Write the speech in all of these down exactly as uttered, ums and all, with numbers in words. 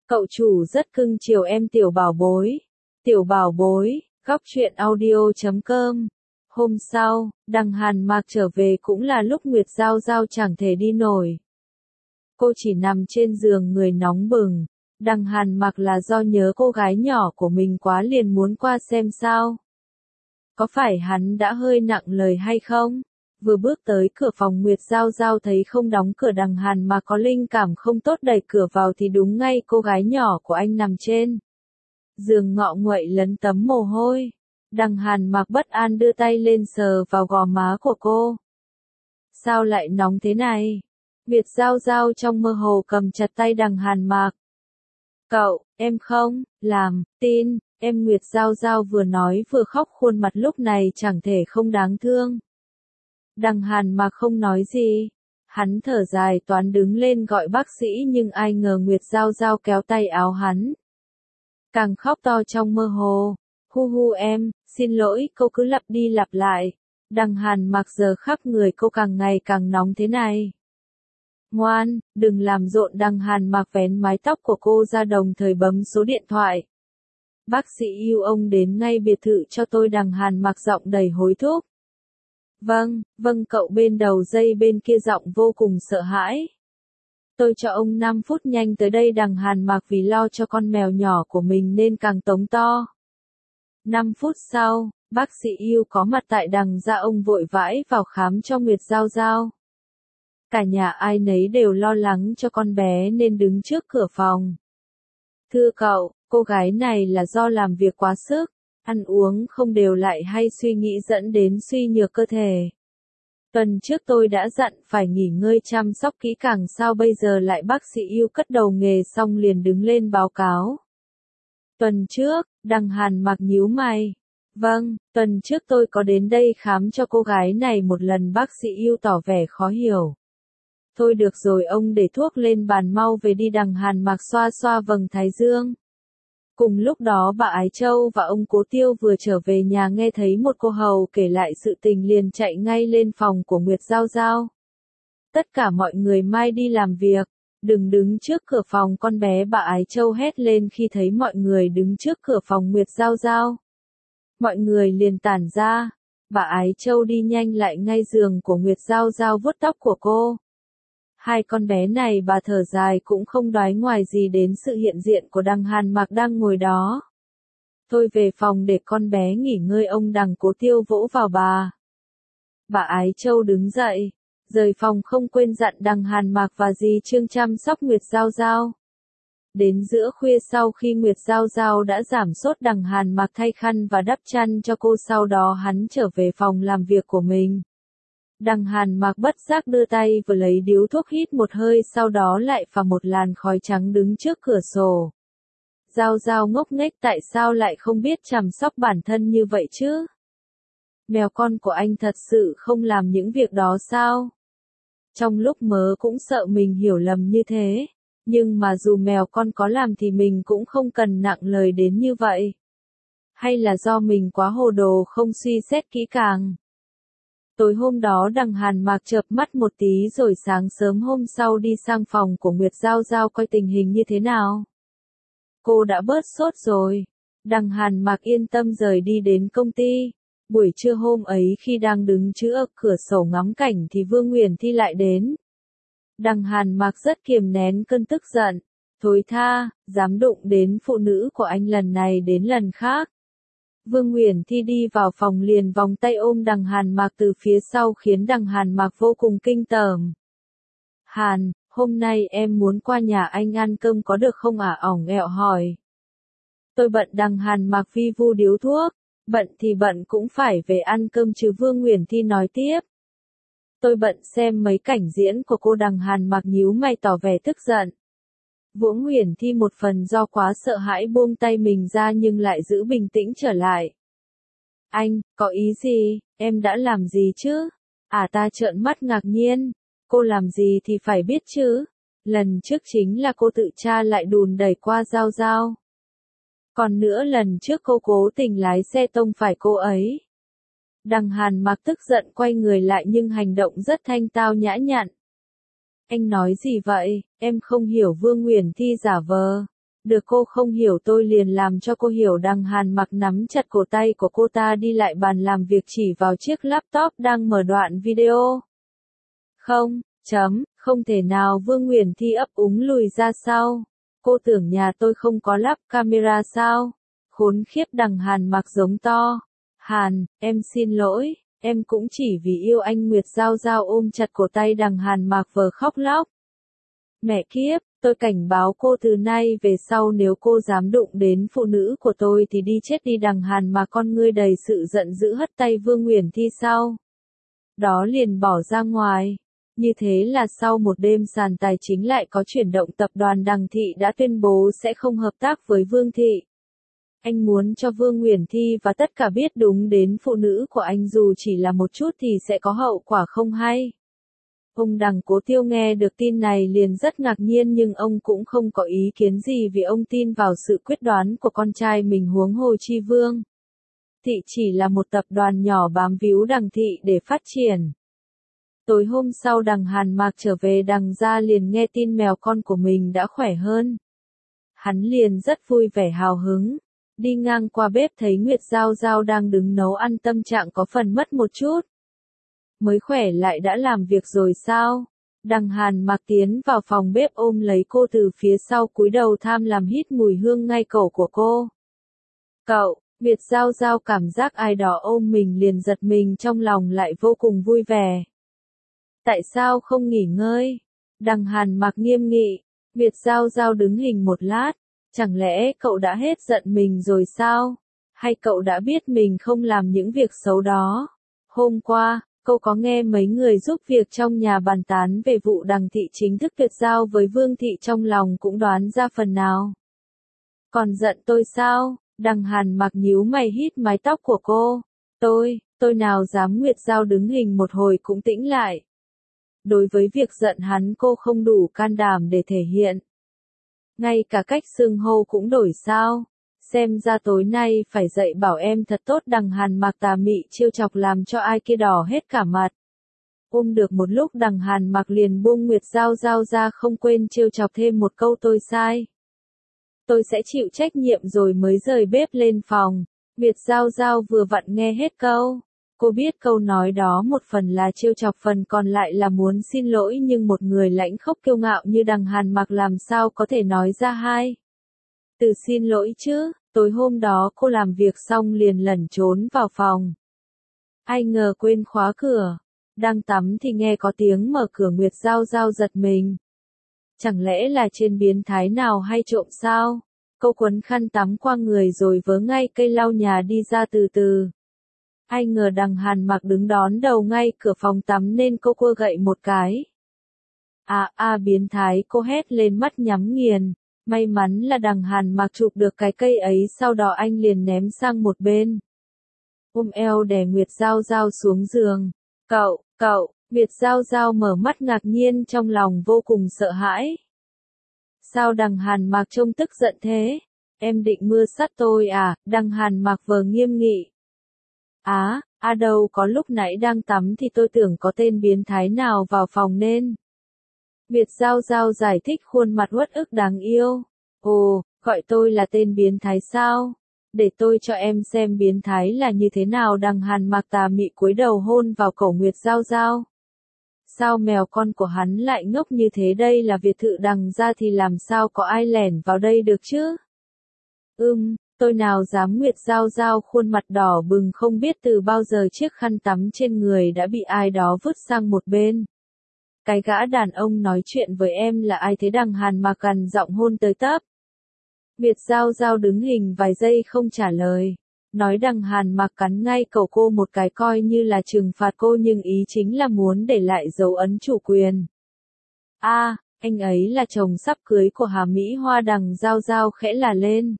Cậu chủ rất cưng chiều em tiểu bảo bối. Tiểu bảo bối, góc truyện audio chấm com. Hôm sau, đằng Hàn Mạc trở về cũng là lúc Nguyệt Giao Giao chẳng thể đi nổi. Cô chỉ nằm trên giường người nóng bừng. Đằng Hàn Mạc là do nhớ cô gái nhỏ của mình quá liền muốn qua xem sao. Có phải hắn đã hơi nặng lời hay không? Vừa bước tới cửa phòng Nguyệt Giao Giao thấy không đóng cửa, đằng Hàn Mạc có linh cảm không tốt đẩy cửa vào thì đúng ngay cô gái nhỏ của anh nằm trên giường ngọ nguậy lấn tấm mồ hôi. Đằng Hàn Mạc bất an đưa tay lên sờ vào gò má của cô. Sao lại nóng thế này? Nguyệt Giao Giao trong mơ hồ cầm chặt tay đằng Hàn Mạc. Cậu, em không, làm, tin, em. Nguyệt Giao Giao vừa nói vừa khóc, khuôn mặt lúc này chẳng thể không đáng thương. Đằng Hàn Mạc không nói gì. Hắn thở dài toán đứng lên gọi bác sĩ, nhưng ai ngờ Nguyệt Giao Giao kéo tay áo hắn. Càng khóc to trong mơ hồ. Hu hu em, xin lỗi, cô cứ lặp đi lặp lại. Đằng Hàn Mạc giờ khắp người cô càng ngày càng nóng thế này. Ngoan, đừng làm rộn. Đằng Hàn Mạc vén mái tóc của cô ra đồng thời bấm số điện thoại. Bác sĩ yêu ông đến ngay biệt thự cho tôi. Đằng Hàn Mạc giọng đầy hối thúc. Vâng, vâng. Cậu bên đầu dây bên kia giọng vô cùng sợ hãi. Tôi cho ông năm phút, nhanh tới đây. Đằng Hàn Mạc vì lo cho con mèo nhỏ của mình nên càng tống to. năm phút sau, bác sĩ yêu có mặt tại đằng gia. Ông vội vãi vào khám cho Nguyệt Giao Giao. Cả nhà ai nấy đều lo lắng cho con bé nên đứng trước cửa phòng. Thưa cậu, cô gái này là do làm việc quá sức, ăn uống không đều lại hay suy nghĩ dẫn đến suy nhược cơ thể. Tuần trước tôi đã dặn phải nghỉ ngơi chăm sóc kỹ càng, sao bây giờ lại? Bác sĩ yêu cất đầu nghề xong liền đứng lên báo cáo. Tuần trước, đằng Hàn Mạc nhíu mày. Vâng, tuần trước tôi có đến đây khám cho cô gái này một lần. Bác sĩ yêu tỏ vẻ khó hiểu. Thôi được rồi, ông để thuốc lên bàn mau về đi. Đằng Hàn Mạc xoa xoa vầng thái dương. Cùng lúc đó bà Ái Châu và ông Cố Tiêu vừa trở về nhà, nghe thấy một cô hầu kể lại sự tình liền chạy ngay lên phòng của Nguyệt Giao Giao. Tất cả mọi người mai đi làm việc, đừng đứng trước cửa phòng con bé. Bà Ái Châu hét lên khi thấy mọi người đứng trước cửa phòng Nguyệt Giao Giao. Mọi người liền tản ra. Bà Ái Châu đi nhanh lại ngay giường của Nguyệt Giao Giao vuốt tóc của cô. Hai con bé này bà thở dài cũng không đoái ngoài gì đến sự hiện diện của đằng Hàn Mạc đang ngồi đó. Tôi về phòng để con bé nghỉ ngơi. Ông đằng Cố Tiêu vỗ vào bà. Bà Ái Châu đứng dậy, rời phòng không quên dặn đằng Hàn Mạc và dì Trương chăm sóc Nguyệt Giao Giao. Đến giữa khuya sau khi Nguyệt Giao Giao đã giảm sốt, đằng Hàn Mạc thay khăn và đắp chăn cho cô, sau đó hắn trở về phòng làm việc của mình. Đằng Hàn Mạc bất giác đưa tay vừa lấy điếu thuốc hít một hơi, sau đó lại phả một làn khói trắng đứng trước cửa sổ. Giao Giao ngốc nghếch, tại sao lại không biết chăm sóc bản thân như vậy chứ? Mèo con của anh thật sự không làm những việc đó sao? Trong lúc mớ cũng sợ mình hiểu lầm như thế, nhưng mà dù mèo con có làm thì mình cũng không cần nặng lời đến như vậy. Hay là do mình quá hồ đồ không suy xét kỹ càng? Tối hôm đó đằng Hàn Mạc chợp mắt một tí rồi sáng sớm hôm sau đi sang phòng của Nguyệt Giao Giao coi tình hình như thế nào. Cô đã bớt sốt rồi. Đằng Hàn Mạc yên tâm rời đi đến công ty. Buổi trưa hôm ấy khi đang đứng trước cửa sổ ngắm cảnh thì Vương Uyển Thi lại đến. Đằng Hàn Mạc rất kiềm nén cơn tức giận. Thối tha, dám đụng đến phụ nữ của anh lần này đến lần khác. Vương Uyển Thi đi vào phòng liền vòng tay ôm đằng Hàn Mạc từ phía sau khiến đằng Hàn Mạc vô cùng kinh tởm. Hàn, hôm nay em muốn qua nhà anh ăn cơm có được không ạ? Ỏng ẹo hỏi. Tôi bận. Đằng Hàn Mạc vi vu điếu thuốc. Bận thì bận cũng phải về ăn cơm chứ. Vương Uyển Thi nói tiếp. Tôi bận xem mấy cảnh diễn của cô. Đằng Hàn Mạc nhíu mày tỏ vẻ tức giận. Vương Uyển Thi một phần do quá sợ hãi buông tay mình ra nhưng lại giữ bình tĩnh trở lại. Anh, có ý gì? Em đã làm gì chứ? À, ta trợn mắt ngạc nhiên. Cô làm gì thì phải biết chứ. Lần trước chính là cô tự tra lại đùn đẩy qua Giao Giao. Còn nữa lần trước cô cố tình lái xe tông phải cô ấy. Đằng Hàn Mạc tức giận quay người lại nhưng hành động rất thanh tao nhã nhặn. Anh nói gì vậy? Em không hiểu. Vương Uyển Thi giả vờ. Được cô không hiểu tôi liền làm cho cô hiểu. Đằng Hàn Mặc nắm chặt cổ tay của cô ta đi lại bàn làm việc chỉ vào chiếc laptop đang mở đoạn video. Không, chấm, không thể nào. Vương Nguyễn Thi ấp úng lùi ra sau. Cô tưởng nhà tôi không có lắp camera sao? Khốn khiếp. Đằng Hàn Mặc giống to. Hàn, em xin lỗi, em cũng chỉ vì yêu anh. Nguyệt Giao Giao ôm chặt cổ tay đằng Hàn Mặc vờ khóc lóc. Mẹ kiếp, tôi cảnh báo cô từ nay về sau nếu cô dám đụng đến phụ nữ của tôi thì đi chết đi. Đằng Hàn Mặc con ngươi đầy sự giận dữ hất tay Vương Nguyễn Thi sau. Đó liền bỏ ra ngoài. Như thế là sau một đêm sàn tài chính lại có chuyển động. Tập đoàn Đằng Thị đã tuyên bố sẽ không hợp tác với Vương Thị. Anh muốn cho Vương Nguyễn Thi và tất cả biết đúng đến phụ nữ của anh dù chỉ là một chút thì sẽ có hậu quả không hay. Ông Đằng Cố Tiêu nghe được tin này liền rất ngạc nhiên nhưng ông cũng không có ý kiến gì vì ông tin vào sự quyết đoán của con trai mình. Huống hồ chi Vương Thị chỉ là một tập đoàn nhỏ bám víu Đằng Thị để phát triển. Tối hôm sau đằng Hàn Mặc trở về đằng gia liền nghe tin mèo con của mình đã khỏe hơn. Hắn liền rất vui vẻ hào hứng. Đi ngang qua bếp thấy Nguyệt Giao Giao đang đứng nấu ăn tâm trạng có phần mất một chút. Mới khỏe lại đã làm việc rồi sao? Đằng Hàn Mặc tiến vào phòng bếp ôm lấy cô từ phía sau cúi đầu tham làm hít mùi hương ngay cổ của cô. Cậu, Nguyệt Giao Giao cảm giác ai đó ôm mình liền giật mình trong lòng lại vô cùng vui vẻ. Tại sao không nghỉ ngơi? Đằng Hàn Mặc nghiêm nghị. Nguyệt Giao Giao đứng hình một lát. Chẳng lẽ cậu đã hết giận mình rồi sao? Hay cậu đã biết mình không làm những việc xấu đó? Hôm qua, cậu có nghe mấy người giúp việc trong nhà bàn tán về vụ Đằng Thị chính thức tuyệt giao với Vương Thị, trong lòng cũng đoán ra phần nào. Còn giận tôi sao? Đằng Hàn Mặc nhíu mày hít mái tóc của cô. Tôi, tôi nào dám. Nguyệt Giao đứng hình một hồi cũng tĩnh lại. Đối với việc giận hắn cô không đủ can đảm để thể hiện. Ngay cả cách xưng hô cũng đổi sao? Xem ra tối nay phải dậy bảo em thật tốt. Đằng Hàn Mặc tà mị trêu chọc làm cho ai kia đỏ hết cả mặt. Ôm được một lúc đằng Hàn Mặc liền buông Nguyệt Giao Giao ra, không quên trêu chọc thêm một câu tôi sai. Tôi sẽ chịu trách nhiệm rồi mới rời bếp lên phòng. Nguyệt Giao Giao vừa vặn nghe hết câu. Cô biết câu nói đó một phần là trêu chọc, phần còn lại là muốn xin lỗi, nhưng một người lãnh khốc kiêu ngạo như đằng Hàn Mặc làm sao có thể nói ra hai từ xin lỗi chứ. Tối hôm đó cô làm việc xong liền lẩn trốn vào phòng. Ai ngờ quên khóa cửa. Đang tắm thì nghe có tiếng mở cửa. Nguyệt Giao Giao giật mình. Chẳng lẽ là trên biến thái nào hay trộm sao? Cô quấn khăn tắm qua người rồi vớ ngay cây lau nhà đi ra từ từ. Ai ngờ đằng Hàn Mặc đứng đón đầu ngay cửa phòng tắm nên cô cua gậy một cái. À à biến thái, cô hét lên mắt nhắm nghiền. May mắn là đằng Hàn Mặc chụp được cái cây ấy, sau đó anh liền ném sang một bên. Ôm eo đè Nguyệt Giao Giao xuống giường. Cậu, cậu, Nguyệt Giao Giao mở mắt ngạc nhiên, trong lòng vô cùng sợ hãi. Sao đằng Hàn Mặc trông tức giận thế? Em định mưa sắt tôi à? Đằng Hàn Mặc vờ nghiêm nghị. Á, à, à đâu có, lúc nãy đang tắm thì tôi tưởng có tên biến thái nào vào phòng nên. Nguyệt Giao Giao giải thích, khuôn mặt uất ức đáng yêu. Ồ, gọi tôi là tên biến thái sao? Để tôi cho em xem biến thái là như thế nào. Đằng Hàn Mặc tà mị cúi đầu hôn vào cổ Nguyệt Giao Giao. Sao mèo con của hắn lại ngốc như thế? Đây là biệt thự đằng gia thì làm sao có ai lẻn vào đây được chứ? Ừm, tôi nào dám. Nguyệt Giao Giao khuôn mặt đỏ bừng, không biết từ bao giờ chiếc khăn tắm trên người đã bị ai đó vứt sang một bên. Cái gã đàn ông nói chuyện với em là ai thế? Đằng Hàn Mặc gằn giọng hôn tới tấp. Nguyệt Giao Giao đứng hình vài giây không trả lời. Nói đằng Hàn Mặc cắn ngay cổ cô một cái coi như là trừng phạt cô, nhưng ý chính là muốn để lại dấu ấn chủ quyền. A, à, anh ấy là chồng sắp cưới của Hà Mỹ Hoa. Đằng Giao Giao khẽ là lên.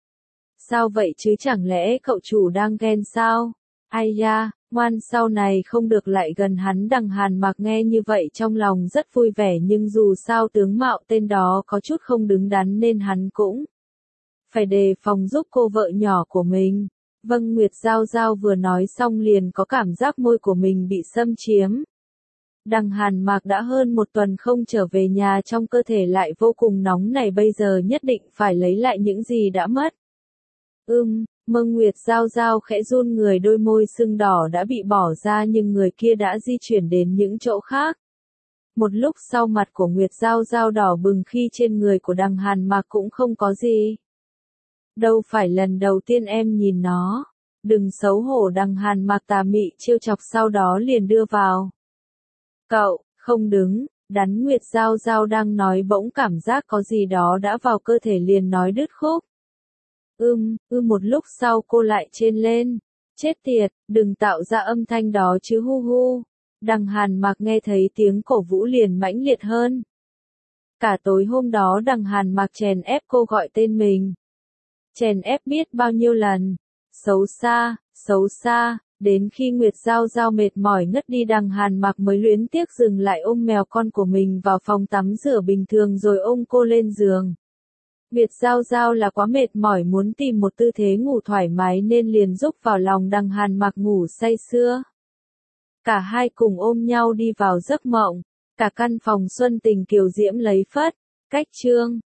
Sao vậy chứ, chẳng lẽ cậu chủ đang ghen sao? Ai da, ngoan, sau này không được lại gần hắn. Đằng Hàn Mặc nghe như vậy trong lòng rất vui vẻ, nhưng dù sao tướng mạo tên đó có chút không đứng đắn nên hắn cũng phải đề phòng giúp cô vợ nhỏ của mình. Vâng. Nguyệt Giao Giao vừa nói xong liền có cảm giác môi của mình bị xâm chiếm. Đằng Hàn Mạc đã hơn một tuần không trở về nhà, trong cơ thể lại vô cùng nóng này, bây giờ nhất định phải lấy lại những gì đã mất. Ưm, Mơ Nguyệt Giao Giao khẽ run người, đôi môi sưng đỏ đã bị bỏ ra nhưng người kia đã di chuyển đến những chỗ khác. Một lúc sau mặt của Nguyệt Giao Giao đỏ bừng khi trên người của đằng Hàn Mạc cũng không có gì. Đâu phải lần đầu tiên em nhìn nó. Đừng xấu hổ, đằng Hàn Mạc tà mị trêu chọc, sau đó liền đưa vào. Cậu, không đứng, đắn Nguyệt Giao Giao đang nói bỗng cảm giác có gì đó đã vào cơ thể liền nói đứt khúc. Ưm, ư một lúc sau cô lại trên lên. Chết tiệt, đừng tạo ra âm thanh đó chứ hu hu. Đằng Hàn Mạc nghe thấy tiếng cổ vũ liền mãnh liệt hơn. Cả tối hôm đó đằng Hàn Mạc chèn ép cô gọi tên mình. Chèn ép biết bao nhiêu lần. Xấu xa, xấu xa, đến khi Nguyệt Giao Giao mệt mỏi ngất đi đằng Hàn Mạc mới luyến tiếc dừng lại ôm mèo con của mình vào phòng tắm rửa bình thường rồi ôm cô lên giường. Nguyệt Giao Giao là quá mệt mỏi muốn tìm một tư thế ngủ thoải mái nên liền rúc vào lòng đằng Hàn Mạc ngủ say sưa. Cả hai cùng ôm nhau đi vào giấc mộng, cả căn phòng xuân tình kiều diễm lấy phất. Cách chương